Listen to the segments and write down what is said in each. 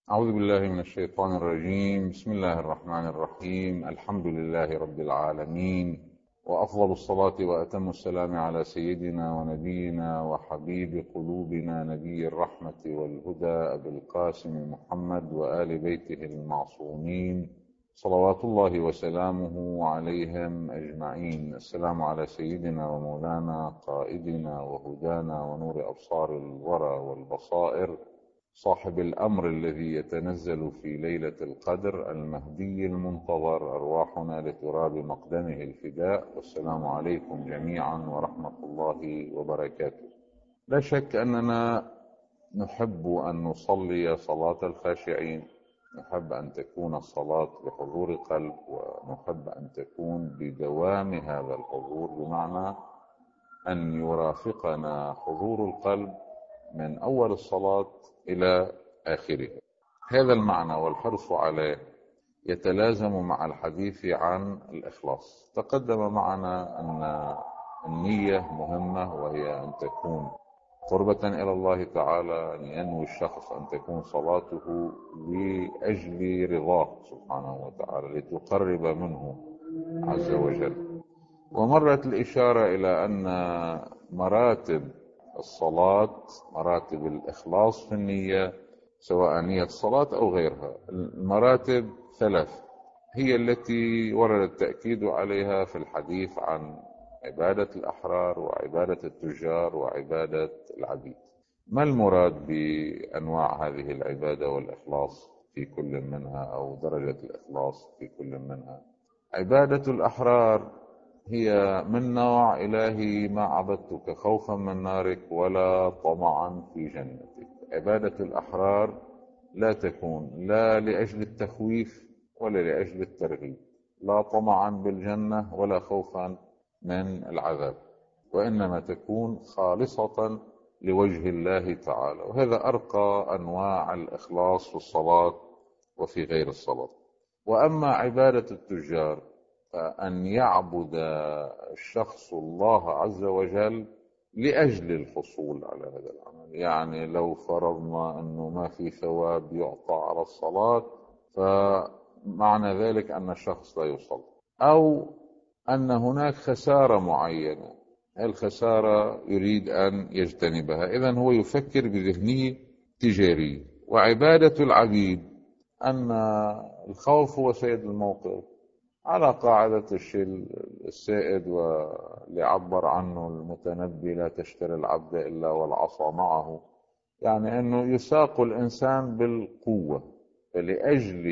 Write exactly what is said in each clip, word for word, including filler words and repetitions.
أعوذ بالله من الشيطان الرجيم. بسم الله الرحمن الرحيم. الحمد لله رب العالمين، وأفضل الصلاة وأتم السلام على سيدنا ونبينا وحبيب قلوبنا نبي الرحمة والهدى أبي القاسم محمد وآل بيته المعصومين صلوات الله وسلامه عليهم أجمعين. السلام على سيدنا ومولانا قائدنا وهدانا ونور أبصار الورى والبصائر، صاحب الأمر الذي يتنزل في ليلة القدر، المهدي المنتظر، أرواحنا لتراب مقدمه الفداء. والسلام عليكم جميعا ورحمة الله وبركاته. لا شك أننا نحب أن نصلي صلاة الخاشعين، نحب أن تكون الصلاة بحضور قلب، ونحب أن تكون بدوام هذا الحضور، بمعنى أن يرافقنا حضور القلب من أول الصلاة إلى آخرها. هذا المعنى والحرص عليه يتلازم مع الحديث عن الإخلاص. تقدم معنا أن النية مهمة، وهي أن تكون قربة إلى الله تعالى، أن ينوي الشخص أن تكون صلاته لأجل رضاه سبحانه وتعالى، لتقرب منه عز وجل. ومرت الإشارة إلى أن مراتب الصلاة، مراتب الإخلاص في النية، سواء نية الصلاة أو غيرها، المراتب ثلاث، هي التي ورد التأكيد عليها في الحديث عن عبادة الأحرار وعبادة التجار وعبادة العبيد. ما المراد بأنواع هذه العبادة والإخلاص في كل منها، أو درجة الإخلاص في كل منها؟ عبادة الأحرار هي من نوع: إلهي ما عبدتك خوفا من نارك ولا طمعا في جنتك. عبادة الأحرار لا تكون لا لأجل التخويف ولا لأجل الترغيب، لا طمعا بالجنة ولا خوفا من العذاب، وإنما تكون خالصة لوجه الله تعالى. وهذا أرقى أنواع الإخلاص في الصلاة وفي غير الصلاة. وأما عبادة التجار، أن يعبد الشخص الله عز وجل لأجل الحصول على هذا العمل. يعني لو فرضنا أنه ما في ثواب يعطى على الصلاة، فمعنى ذلك أن الشخص لا يصلي، أو أن هناك خسارة معينة، الخسارة يريد أن يجتنبها، إذن هو يفكر بذهنية تجارية. وعبادة العبيد أن الخوف هو سيد الموقف، على قاعدة الشيء السائد واللي عبر عنه المتنبي: لا تشتري العبد إلا والعصا معه. يعني أنه يساق الإنسان بالقوة، فلأجل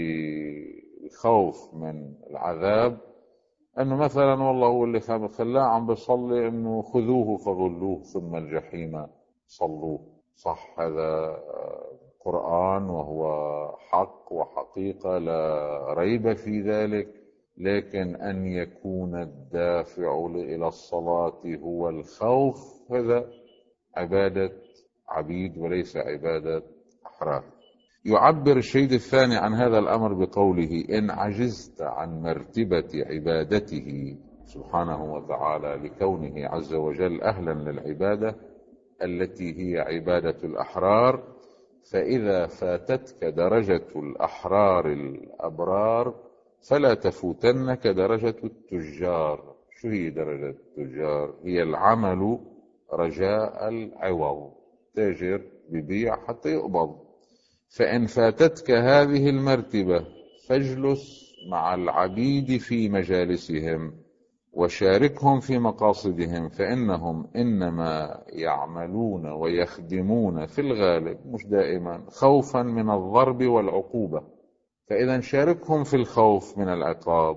الخوف من العذاب، أنه مثلا والله هو اللي خلاه عم بيصلي أنه خذوه فغلوه ثم الجحيم صلوه. صح، هذا قرآن وهو حق وحقيقة لا ريب في ذلك، لكن أن يكون الدافع إلى الصلاة هو الخوف، هذا عبادة عبيد وليس عبادة أحرار. يعبر الشهيد الثاني عن هذا الأمر بقوله: إن عجزت عن مرتبة عبادته سبحانه وتعالى لكونه عز وجل أهلا للعبادة التي هي عبادة الأحرار، فإذا فاتتك درجة الأحرار الأبرار فلا تفوتنك درجة التجار. شو هي درجة التجار؟ هي العمل رجاء العوض، تاجر ببيع حتى يقبض. فإن فاتتك هذه المرتبة فاجلس مع العبيد في مجالسهم وشاركهم في مقاصدهم، فإنهم إنما يعملون ويخدمون في الغالب، مش دائما، خوفا من الضرب والعقوبة. فإذا شاركهم في الخوف من العقاب،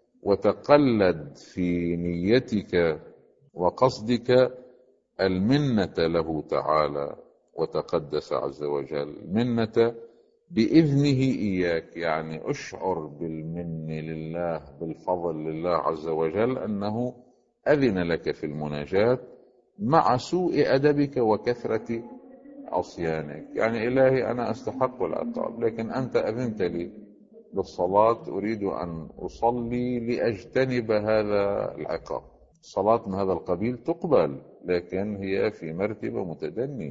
وتقلد في نيتك وقصدك المنة له تعالى وتقدس عز وجل، منة بإذنه إياك. يعني أشعر بالمن لله، بالفضل لله عز وجل، أنه أذن لك في المناجاة مع سوء أدبك وكثرة عصيانك. يعني إلهي أنا أستحق العقاب، لكن أنت أذنت لي بالصلاة، أريد أن أصلي لأجتنب هذا العقاب. الصلاة من هذا القبيل تقبل، لكن هي في مرتبة متدنية.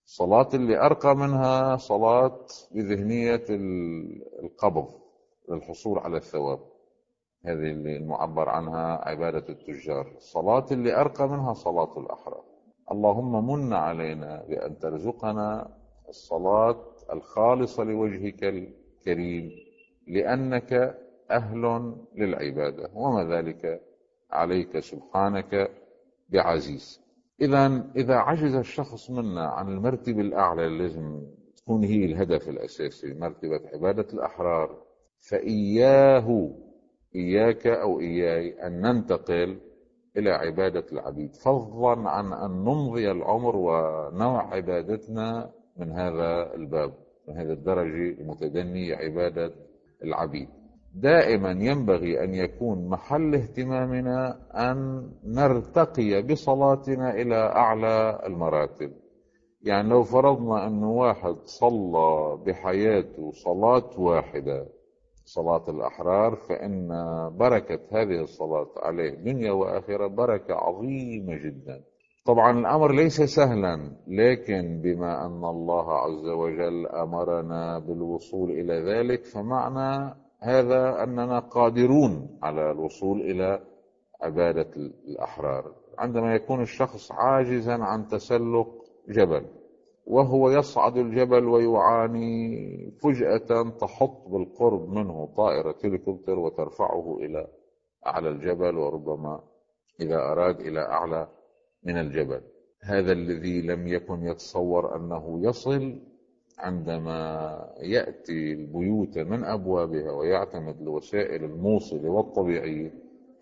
الصلاة اللي أرقى منها صلاة بذهنية القبض للحصول على الثواب، هذه اللي المعبر عنها عبادة التجار. الصلاة اللي أرقى منها صلاة الأحرار. اللهم من علينا بأن ترزقنا الصلاة الخالصة لوجهك الكريم، لأنك أهل للعبادة، وما ذلك عليك سبحانك بعزيز. إذا إذا عجز الشخص منا عن المرتبة الأعلى اللي لازم تكون هي الهدف الأساسي، مرتبة عبادة الأحرار، فإياه إياك أو إياي أن ننتقل إلى عبادة العبيد، فضلا عن أن نمضي العمر ونوع عبادتنا من هذا الباب، من هذا الدرجة المتدني، عبادة العبيد. دائما ينبغي أن يكون محل اهتمامنا أن نرتقي بصلاتنا إلى أعلى المراتب. يعني لو فرضنا أن واحد صلى بحياته صلاة واحدة، صلاة الأحرار، فإن بركة هذه الصلاة عليه دنيا وآخرة بركة عظيمة جدا. طبعا الأمر ليس سهلا، لكن بما أن الله عز وجل أمرنا بالوصول إلى ذلك، فمعنى هذا أننا قادرون على الوصول إلى عبادة الأحرار. عندما يكون الشخص عاجزا عن تسلق جبل، وهو يصعد الجبل ويعاني، فجأة تحط بالقرب منه طائرة هليكوبتر وترفعه إلى أعلى الجبل، وربما إذا أراد إلى أعلى من الجبل. هذا الذي لم يكن يتصور أنه يصل، عندما يأتي البيوت من أبوابها ويعتمد الوسائل الموصلة والطبيعية،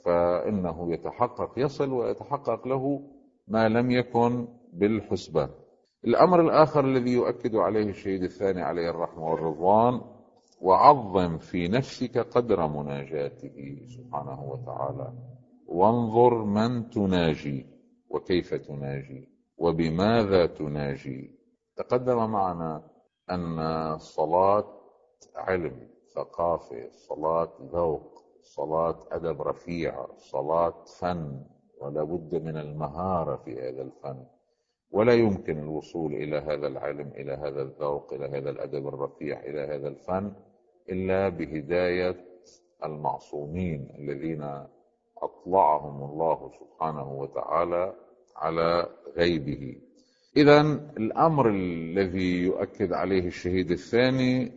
فإنه يتحقق يصل ويتحقق له ما لم يكن بالحسبان. الأمر الآخر الذي يؤكد عليه الشهيد الثاني عليه الرحمة والرضوان: وعظم في نفسك قدر مناجاته سبحانه وتعالى، وانظر من تناجي وكيف تناجي وبماذا تناجي. تقدم معنا أن الصلاة علم، ثقافة، صلاة ذوق، صلاة أدب رفيع، صلاة فن، ولا بد من المهارة في هذا الفن، ولا يمكن الوصول إلى هذا العلم، إلى هذا الذوق، إلى هذا الأدب الرفيع، إلى هذا الفن، إلا بهداية المعصومين الذين أطلعهم الله سبحانه وتعالى على غيبه. إذا الأمر الذي يؤكد عليه الشهيد الثاني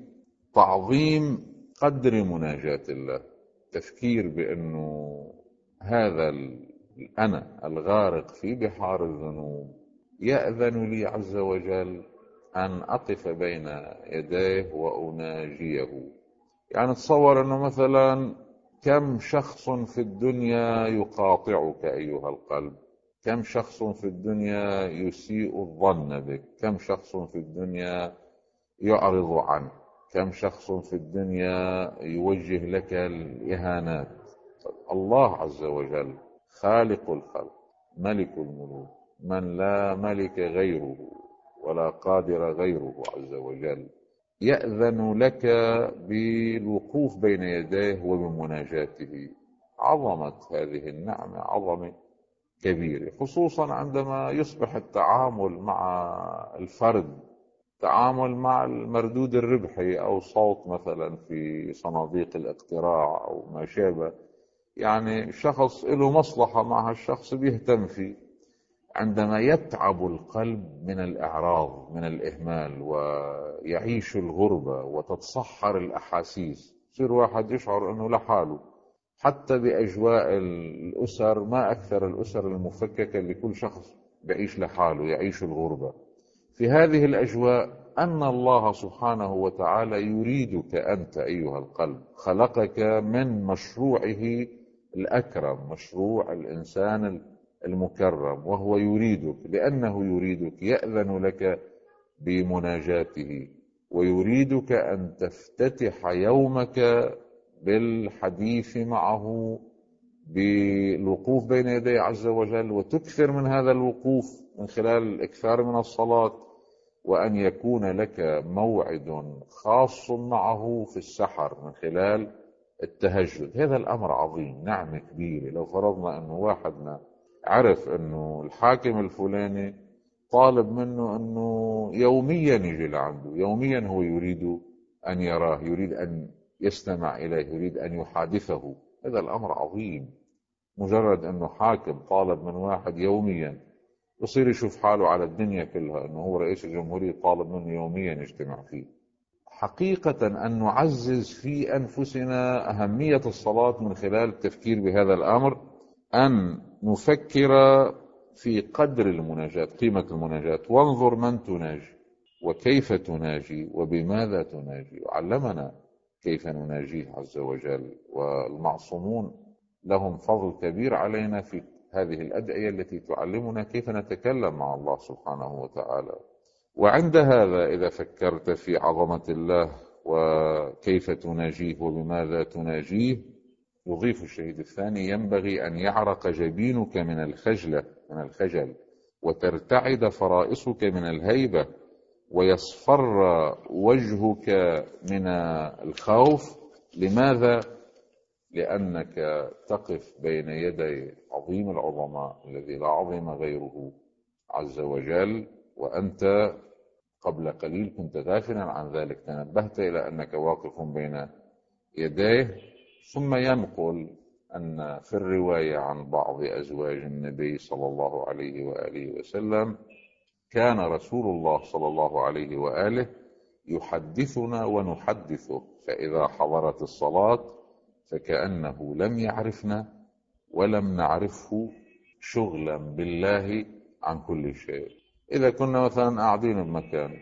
تعظيم قدر مناجاة الله، تفكير بأنه هذا الأنا الغارق في بحار الذنوب يأذن لي عز وجل أن أقف بين يديه وأناجيه. يعني تصور أنه مثلا كم شخص في الدنيا يقاطعك أيها القلب، كم شخص في الدنيا يسيء الظن بك، كم شخص في الدنيا يعرض عنك، كم شخص في الدنيا يوجه لك الإهانات. الله عز وجل خالق الخلق، ملك الملوك، من لا ملك غيره ولا قادر غيره عز وجل، يأذن لك بالوقوف بين يديه وبمناجاته. عظمت هذه النعمة عظمة كبيرة، خصوصا عندما يصبح التعامل مع الفرد تعامل مع المردود الربحي، أو صوت مثلا في صناديق الاقتراع أو ما شابه. يعني شخص له مصلحة مع هالشخص بيهتم فيه، عندما يتعب القلب من الإعراض، من الإهمال، ويعيش الغربة وتتصحر الأحاسيس، يصير واحد يشعر أنه لحاله. حتى بأجواء الأسر، ما أكثر الأسر المفككة اللي كل شخص بيعيش لحاله، يعيش الغربة. في هذه الأجواء أن الله سبحانه وتعالى يريدك أنت أيها القلب، خلقك من مشروعه الأكرم، مشروع الإنسان المكرم، وهو يريدك. لأنه يريدك يأذن لك بمناجاته، ويريدك أن تفتتح يومك بالحديث معه، بالوقوف بين يديه عز وجل، وتكثر من هذا الوقوف من خلال الإكثار من الصلاة، وأن يكون لك موعد خاص معه في السحر من خلال التهجد. هذا الأمر عظيم، نعمة كبيرة. لو فرضنا أنه واحدنا عرف أنه الحاكم الفلاني طالب منه أنه يوميا يجي لعنده، يوميا هو يريد أن يراه، يريد أن يستمع إليه، يريد أن يحادثه. هذا الأمر عظيم. مجرد أنه حاكم طالب من واحد يوميا، يصير يشوف حاله على الدنيا كلها أنه هو رئيس الجمهورية طالب منه يوميا يجتمع فيه. حقيقة أن نعزز في أنفسنا أهمية الصلاة من خلال التفكير بهذا الأمر، أن نفكر في قدر المناجاة، قيمة المناجاة، وانظر من تناجي وكيف تناجي وبماذا تناجي. وعلمنا كيف نناجيه عز وجل، والمعصومون لهم فضل كبير علينا في هذه الأدعية التي تعلمنا كيف نتكلم مع الله سبحانه وتعالى. وعند هذا إذا فكرت في عظمة الله وكيف تناجيه وبماذا تناجيه، يضيف الشهيد الثاني: ينبغي أن يعرق جبينك من الخجلة من الخجل، وترتعد فرائصك من الهيبة، ويصفر وجهك من الخوف. لماذا؟ لأنك تقف بين يدي عظيم العظماء الذي لا عظيم غيره عز وجل، وأنت قبل قليل كنت غافلا عن ذلك، تنبهت إلى أنك واقف بين يديه. ثم ينقل أن في الرواية عن بعض أزواج النبي صلى الله عليه وآله وسلم: كان رسول الله صلى الله عليه وآله يحدثنا ونحدثه، فإذا حضرت الصلاة فكأنه لم يعرفنا ولم نعرفه، شغلا بالله عن كل شيء. إذا كنا مثلا قاعدين بمكان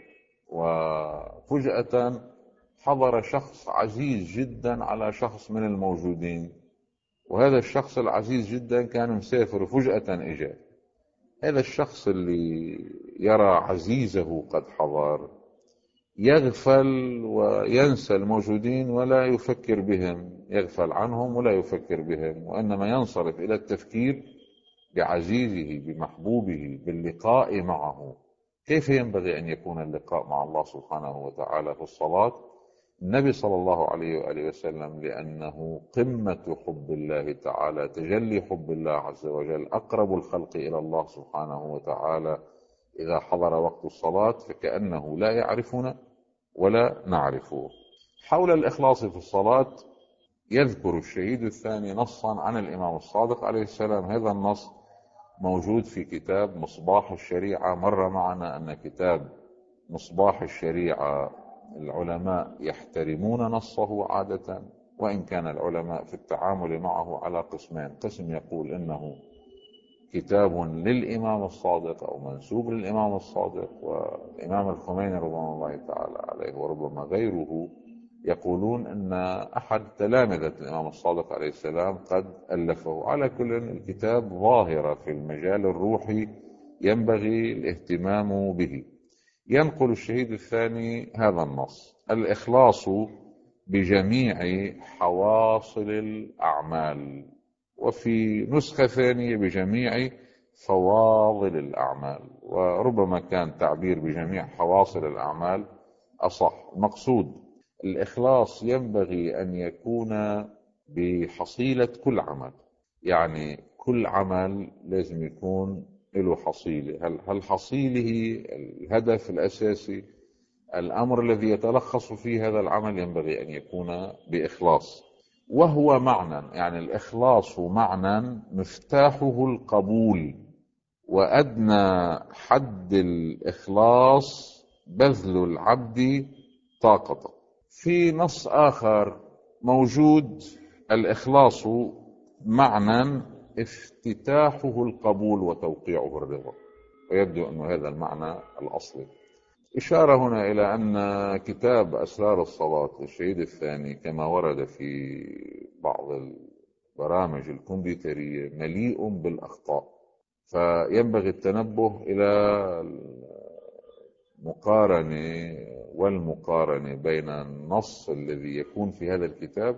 وفجأة حضر شخص عزيز جدا على شخص من الموجودين، وهذا الشخص العزيز جدا كان مسافر وفجأة اجى، هذا الشخص اللي يرى عزيزه قد حضر يغفل وينسى الموجودين ولا يفكر بهم، يغفل عنهم ولا يفكر بهم، وإنما ينصرف إلى التفكير بعزيزه بمحبوبه باللقاء معه. كيف ينبغي أن يكون اللقاء مع الله سبحانه وتعالى في الصلاة؟ النبي صلى الله عليه وآله وسلم لأنه قمة حب الله تعالى، تجلي حب الله عز وجل، أقرب الخلق إلى الله سبحانه وتعالى، إذا حضر وقت الصلاة فكأنه لا يعرفنا ولا نعرفه. حول الإخلاص في الصلاة يذكر الشهيد الثاني نصا عن الإمام الصادق عليه السلام. هذا النص موجود في كتاب مصباح الشريعة. مر معنا أن كتاب مصباح الشريعة العلماء يحترمون نصه عادة، وإن كان العلماء في التعامل معه على قسمين: قسم يقول إنه كتاب للإمام الصادق أو منسوب للإمام الصادق، والإمام الخميني رضوان الله تعالى عليه وربما غيره يقولون أن أحد تلامذة الإمام الصادق عليه السلام قد ألفه. على كل، الكتاب ظاهرة في المجال الروحي ينبغي الاهتمام به. ينقل الشهيد الثاني هذا النص: الإخلاص بجميع حواصل الأعمال، وفي نسخة ثانية بجميع فواضل الأعمال، وربما كان تعبير بجميع حواصل الأعمال أصح. مقصود الإخلاص ينبغي أن يكون بحصيلة كل عمل، يعني كل عمل لازم يكون له حصيلة. هل, هل حصيله الهدف الأساسي، الأمر الذي يتلخص فيه هذا العمل ينبغي أن يكون بإخلاص، وهو معنى، يعني الإخلاص معنى مفتاحه القبول، وأدنى حد الإخلاص بذل العبد طاقته. في نص آخر موجود الإخلاص معنى افتتاحه القبول وتوقيعه الرضا، ويبدو أن هذا المعنى الأصلي. إشارة هنا إلى أن كتاب أسرار الصلاة للشهيد الثاني كما ورد في بعض البرامج الكمبيوترية مليء بالأخطاء، فينبغي التنبه إلى المقارنة والمقارنة بين النص الذي يكون في هذا الكتاب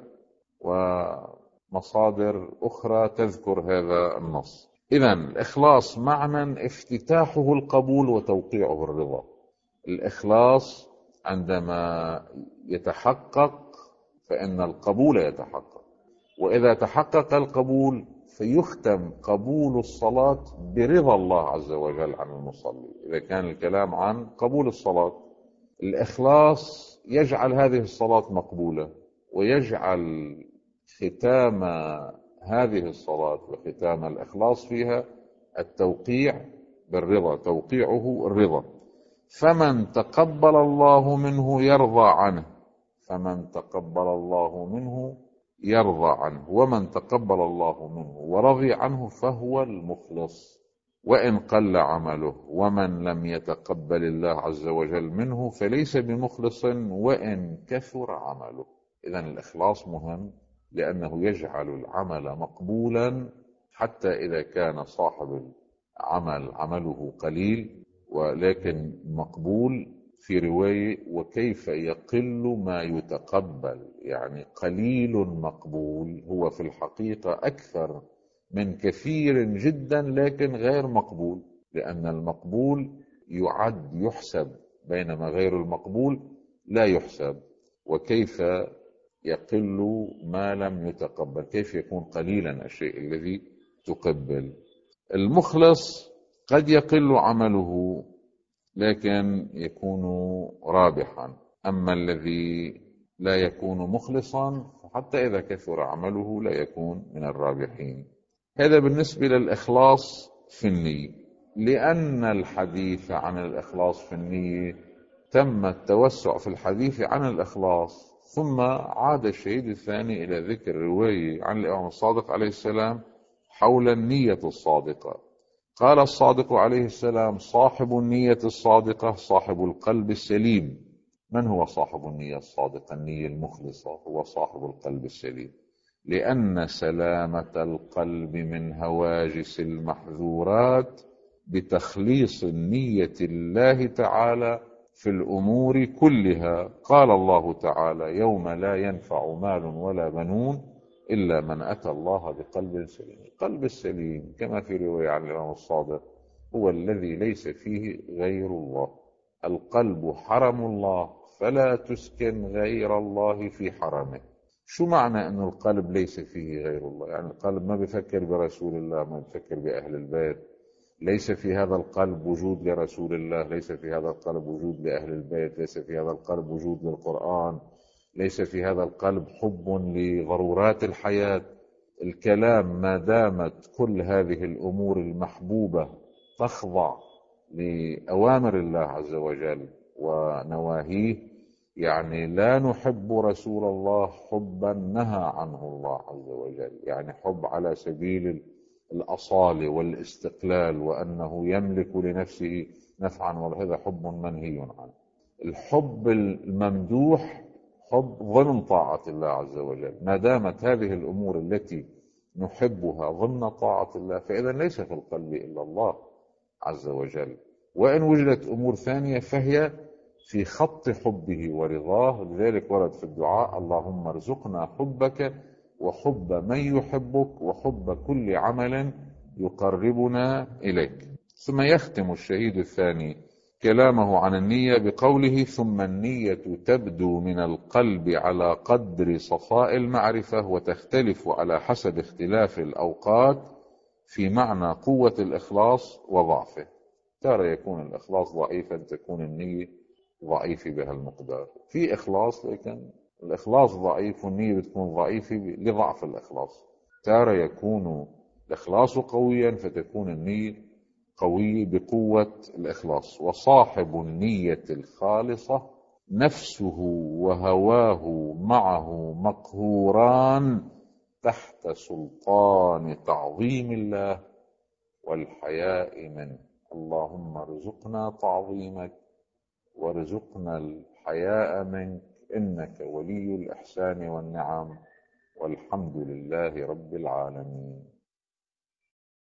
ومصادر أخرى تذكر هذا النص. إذن الإخلاص معنى افتتاحه القبول وتوقيعه الرضا. الإخلاص عندما يتحقق فإن القبول يتحقق، وإذا تحقق القبول فيختم قبول الصلاة برضا الله عز وجل عن المصلي. إذا كان الكلام عن قبول الصلاة، الإخلاص يجعل هذه الصلاة مقبولة، ويجعل ختام هذه الصلاة وختام الإخلاص فيها التوقيع بالرضا، توقيعه الرضا. فمن تقبل الله منه يرضى عنه، فمن تقبل الله منه يرضى عنه، ومن تقبل الله منه ورضي عنه فهو المخلص وإن قل عمله، ومن لم يتقبل الله عز وجل منه فليس بمخلص وإن كثر عمله. إذن الإخلاص مهم، لأنه يجعل العمل مقبولا حتى إذا كان صاحب العمل عمله قليل ولكن مقبول. في رواية وكيف يقل ما يتقبل، يعني قليل مقبول هو في الحقيقة أكثر من كثير جدا لكن غير مقبول، لأن المقبول يعد يحسب بينما غير المقبول لا يحسب. وكيف يقل ما لم يتقبل، كيف يكون قليلا الشيء الذي تقبل. المخلص قد يقل عمله لكن يكون رابحا، أما الذي لا يكون مخلصا حتى إذا كثر عمله لا يكون من الرابحين. هذا بالنسبة للإخلاص في النية. لأن الحديث عن الإخلاص في النية تم التوسع في الحديث عن الإخلاص، ثم عاد الشهيد الثاني إلى ذكر رواية عن الإمام الصادق عليه السلام حول النية الصادقة. قال الصادق عليه السلام: صاحب النية الصادقة صاحب القلب السليم. من هو صاحب النية الصادقة؟ النية المخلصة هو صاحب القلب السليم، لأن سلامة القلب من هواجس المحذورات بتخليص النية الله تعالى في الأمور كلها. قال الله تعالى: يوم لا ينفع مال ولا بنون إلا من أتى الله بقلب سليم. القلب السليم كما في رواية عن الإمام الصادق هو الذي ليس فيه غير الله. القلب حرم الله، فلا تسكن غير الله في حرمه. شو معنى أن القلب ليس فيه غير الله؟ يعني القلب ما بيفكر برسول الله، ما بيفكر بأهل البيت، ليس في هذا القلب وجود لرسول الله، ليس في هذا القلب وجود لأهل البيت، ليس في هذا القلب وجود للقرآن، ليس في هذا القلب حب لضرورات الحياة. الكلام ما دامت كل هذه الأمور المحبوبة تخضع لأوامر الله عز وجل ونواهيه، يعني لا نحب رسول الله حبا نهى عنه الله عز وجل، يعني حب على سبيل الأصالة والاستقلال وأنه يملك لنفسه نفعا، وهذا حب منهي عنه. الحب الممدوح حب ضمن طاعة الله عز وجل. ما دامت هذه الأمور التي نحبها ضمن طاعة الله فإذا ليس في القلب إلا الله عز وجل، وإن وجدت أمور ثانية فهي في خط حبه ورضاه. لذلك ورد في الدعاء: اللهم ارزقنا حبك وحب من يحبك وحب كل عمل يقربنا إليك. ثم يختم الشهيد الثاني كلامه عن النية بقوله: ثم النية تبدو من القلب على قدر صفاء المعرفة، وتختلف على حسب اختلاف الأوقات في معنى قوة الإخلاص وضعفه. ترى يكون الإخلاص ضعيفا، تكون النية ضعيفة بهالمقدار. في إخلاص لكن الإخلاص ضعيف والنية بتكون ضعيفة لضعف الإخلاص. ترى يكون الإخلاص قويا فتكون النية قوية بقوة الإخلاص. وصاحب النية الخالصة نفسه وهواه معه مقهوران تحت سلطان تعظيم الله والحياء منه. اللهم ارزقنا تعظيمك وارزقنا الحياء منك، إنك ولي الإحسان والنعم، والحمد لله رب العالمين.